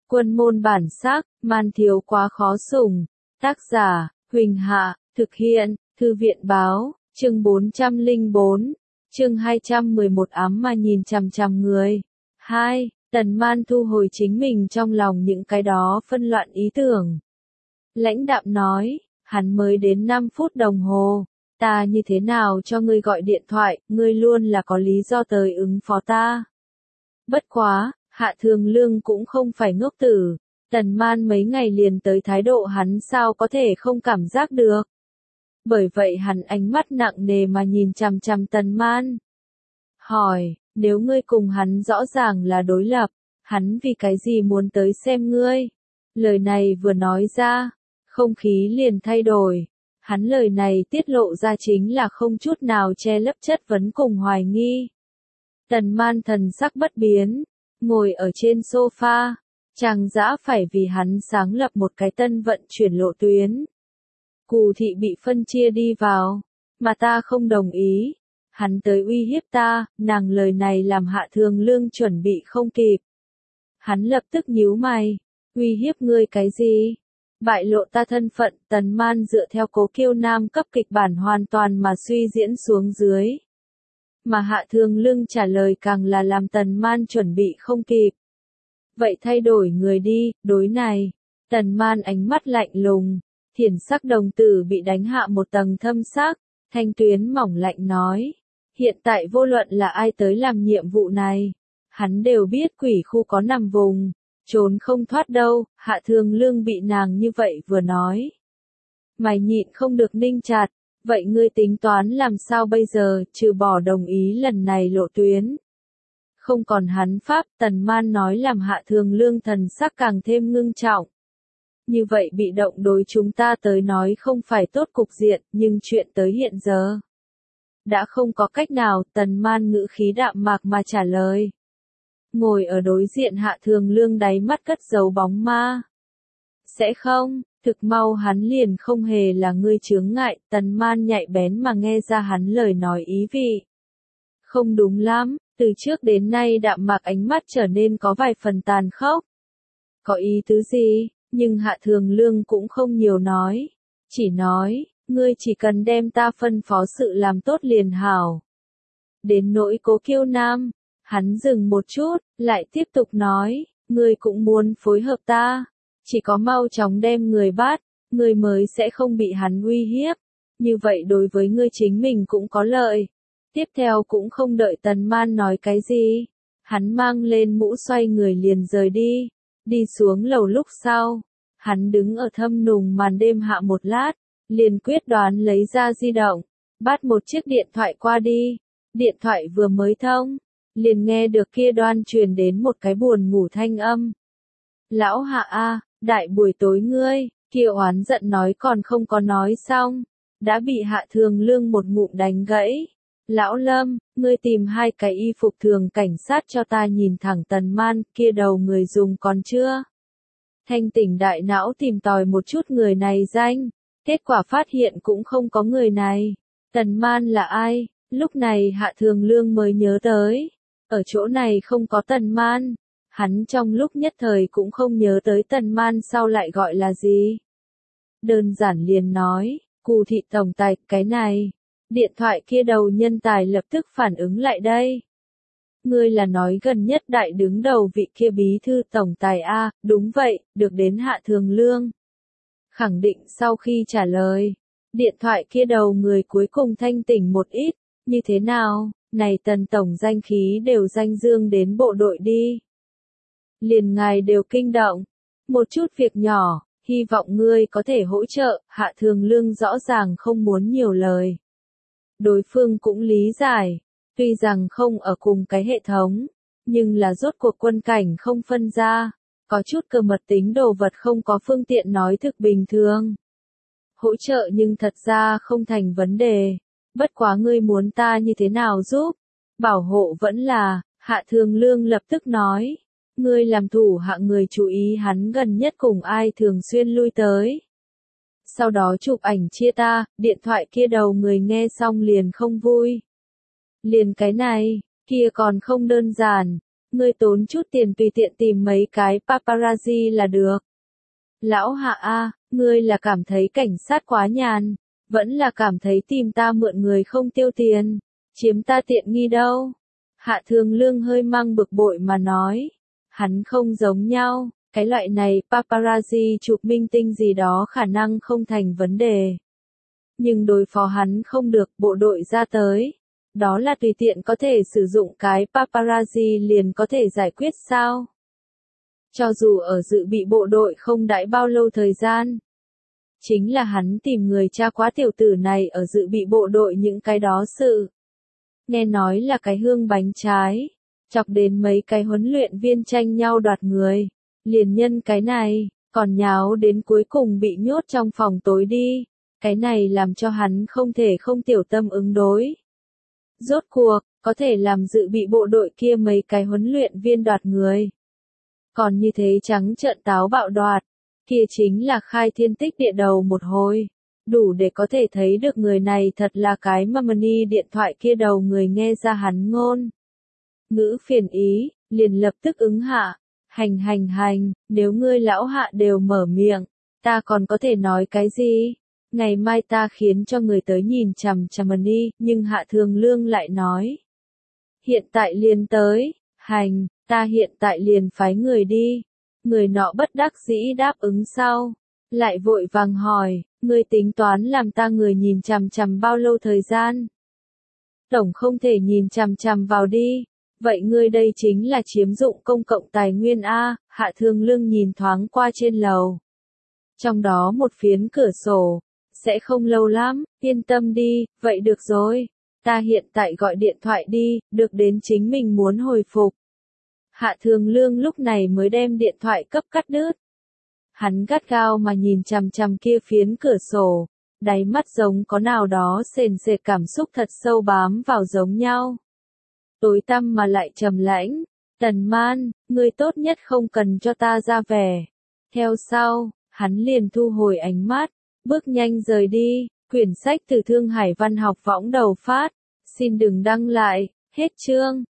Quân môn bản sắc, man thiếu quá khó sủng. Tác giả, Huỳnh Hạ, thực hiện, Thư viện báo, chương 404, chương 211 ám mà nhìn chằm chằm người. 2. Tần Man thu hồi chính mình trong lòng những cái đó phân loạn ý tưởng. Lãnh đạm nói, hắn mới đến 5 phút đồng hồ, ta như thế nào cho ngươi gọi điện thoại, ngươi luôn là có lý do tới ứng phó ta. Bất quá, Hạ Thường Lương cũng không phải ngốc tử, Tần Man mấy ngày liền tới thái độ hắn sao có thể không cảm giác được. Bởi vậy hắn ánh mắt nặng nề mà nhìn chằm chằm Tần Man. Hỏi, nếu ngươi cùng hắn rõ ràng là đối lập, hắn vì cái gì muốn tới xem ngươi? Lời này vừa nói ra, không khí liền thay đổi. Hắn lời này tiết lộ ra chính là không chút nào che lấp chất vấn cùng hoài nghi. Tần Man thần sắc bất biến, ngồi ở trên sofa, Trang Dã phải vì hắn sáng lập một cái tân vận chuyển lộ tuyến. Cù thị bị phân chia đi vào, mà ta không đồng ý. Hắn tới uy hiếp ta, nàng lời này làm Hạ Thường Lương chuẩn bị không kịp. Hắn lập tức nhíu mày, uy hiếp ngươi cái gì? Bại lộ ta thân phận, Tần Man dựa theo Cố Kiêu Nam cấp kịch bản hoàn toàn mà suy diễn xuống dưới. Mà Hạ Thường Lương trả lời càng là làm Tần Man chuẩn bị không kịp. Vậy thay đổi người đi, đối này. Tần Man ánh mắt lạnh lùng, thiển sắc đồng tử bị đánh hạ một tầng thâm sắc, thanh tuyến mỏng lạnh nói. Hiện tại vô luận là ai tới làm nhiệm vụ này, hắn đều biết quỷ khu có nằm vùng, trốn không thoát đâu. Hạ Thường Lương bị nàng như vậy vừa nói. Mày nhịn không được ninh chặt, vậy ngươi tính toán làm sao bây giờ, trừ bỏ đồng ý lần này lộ tuyến. Không còn hắn pháp, Tần Man nói làm Hạ Thường Lương thần sắc càng thêm ngưng trọng. Như vậy bị động đối chúng ta tới nói không phải tốt cục diện, nhưng chuyện tới hiện giờ đã không có cách nào. Tần Man ngữ khí đạm mạc mà trả lời. Ngồi ở đối diện Hạ Thường Lương đáy mắt cất giấu bóng ma. Sẽ không, thực mau hắn liền không hề là ngươi chướng ngại. Tần Man nhạy bén mà nghe ra hắn lời nói ý vị. Không đúng lắm, từ trước đến nay đạm mạc ánh mắt trở nên có vài phần tàn khốc. Có ý tứ gì? Nhưng Hạ Thường Lương cũng không nhiều nói. Chỉ nói, ngươi chỉ cần đem ta phân phó sự làm tốt liền hảo. Đến nỗi Cố Kiêu Nam, hắn dừng một chút, lại tiếp tục nói, ngươi cũng muốn phối hợp ta. Chỉ có mau chóng đem người bắt, ngươi mới sẽ không bị hắn uy hiếp. Như vậy đối với ngươi chính mình cũng có lợi. Tiếp theo cũng không đợi Tần Man nói cái gì. Hắn mang lên mũ xoay người liền rời đi. Đi xuống lầu lúc sau. Hắn đứng ở thâm nùng màn đêm hạ một lát. Liền quyết đoán lấy ra di động. Bắt một chiếc điện thoại qua đi. Điện thoại vừa mới thông. Liền nghe được kia đoan truyền đến một cái buồn ngủ thanh âm. Lão Hạ a, đại buổi tối ngươi. Kia oán giận nói còn không có nói xong. Đã bị Hạ Thường Lương một ngụm đánh gãy. Lão Lâm, ngươi tìm 2 cái y phục thường cảnh sát cho ta. Nhìn thẳng Tần Man, kia đầu người dùng còn chưa? Thanh tỉnh đại não tìm tòi một chút người này danh, kết quả phát hiện cũng không có người này. Tần Man là ai? Lúc này Hạ Thường Lương mới nhớ tới, ở chỗ này không có Tần Man. Hắn trong lúc nhất thời cũng không nhớ tới Tần Man sau lại gọi là gì. Đơn giản liền nói, Cù thị tổng tài, cái này. Điện thoại kia đầu nhân tài lập tức phản ứng lại đây. Ngươi là nói gần nhất đại đứng đầu vị kia bí thư tổng tài a? Đúng vậy, được đến Hạ Thường Lương. Khẳng định sau khi trả lời, điện thoại kia đầu người cuối cùng thanh tỉnh một ít. Như thế nào, này Tần tổng danh khí đều danh dương đến bộ đội đi. Liền ngài đều kinh động. Một chút việc nhỏ, hy vọng ngươi có thể hỗ trợ. Hạ Thường Lương rõ ràng không muốn nhiều lời. Đối phương cũng lý giải, tuy rằng không ở cùng cái hệ thống, nhưng là rốt cuộc quân cảnh không phân ra, có chút cơ mật tính đồ vật không có phương tiện nói thực bình thường. Hỗ trợ nhưng thật ra không thành vấn đề, bất quá ngươi muốn ta như thế nào giúp? Bảo hộ vẫn là, Hạ Thường Lương lập tức nói, ngươi làm thủ hạ người chú ý hắn gần nhất cùng ai thường xuyên lui tới. Sau đó chụp ảnh chia ta, điện thoại kia đầu người nghe xong liền không vui. Liền cái này, kia còn không đơn giản, ngươi tốn chút tiền tùy tiện tìm mấy cái paparazzi là được. Lão Hạ a, ngươi là cảm thấy cảnh sát quá nhàn, vẫn là cảm thấy tìm ta mượn người không tiêu tiền, chiếm ta tiện nghi đâu. Hạ Thường Lương hơi mang bực bội mà nói, hắn không giống nhau, cái loại này paparazzi chụp minh tinh gì đó khả năng không thành vấn đề. Nhưng đối phó hắn không được, bộ đội ra tới. Đó là tùy tiện có thể sử dụng cái paparazzi liền có thể giải quyết sao? Cho dù ở dự bị bộ đội không đãi bao lâu thời gian. Chính là hắn tìm người tra quá tiểu tử này ở dự bị bộ đội những cái đó sự. Nghe nói là cái hương bánh trái, chọc đến mấy cái huấn luyện viên tranh nhau đoạt người. Liền nhân cái này, còn nháo đến cuối cùng bị nhốt trong phòng tối đi. Cái này làm cho hắn không thể không tiểu tâm ứng đối. Rốt cuộc, có thể làm dự bị bộ đội kia mấy cái huấn luyện viên đoạt người. Còn như thế trắng trợn táo bạo đoạt, kia chính là khai thiên tích địa đầu một hồi. Đủ để có thể thấy được người này thật là cái mà money điện thoại kia đầu người nghe ra hắn ngôn. Ngữ phiền ý, liền lập tức ứng hạ. Hành, nếu ngươi lão Hạ đều mở miệng, ta còn có thể nói cái gì? Ngày mai ta khiến cho người tới nhìn chằm chằm đi, nhưng Hạ Thường Lương lại nói. Hiện tại liền tới, hành, ta hiện tại liền phái người đi. Người nọ bất đắc dĩ đáp ứng sau. Lại vội vàng hỏi, ngươi tính toán làm ta người nhìn chằm chằm bao lâu thời gian? Tổng không thể nhìn chằm chằm vào đi. Vậy ngươi đây chính là chiếm dụng công cộng tài nguyên A, Hạ Thường Lương nhìn thoáng qua trên lầu. Trong đó một phiến cửa sổ. Sẽ không lâu lắm, yên tâm đi, vậy được rồi. Ta hiện tại gọi điện thoại đi, được đến chính mình muốn hồi phục. Hạ Thường Lương lúc này mới đem điện thoại cấp cắt đứt. Hắn gắt gao mà nhìn chằm chằm kia phiến cửa sổ, đáy mắt giống có nào đó sền sệt cảm xúc thật sâu bám vào giống nhau. Tối tăm mà lại trầm lãnh, Tần Man, ngươi tốt nhất không cần cho ta ra vẻ. Theo sau, hắn liền thu hồi ánh mắt, bước nhanh rời đi, quyển sách từ Thương Hải Văn học võng đầu phát, xin đừng đăng lại, hết chương.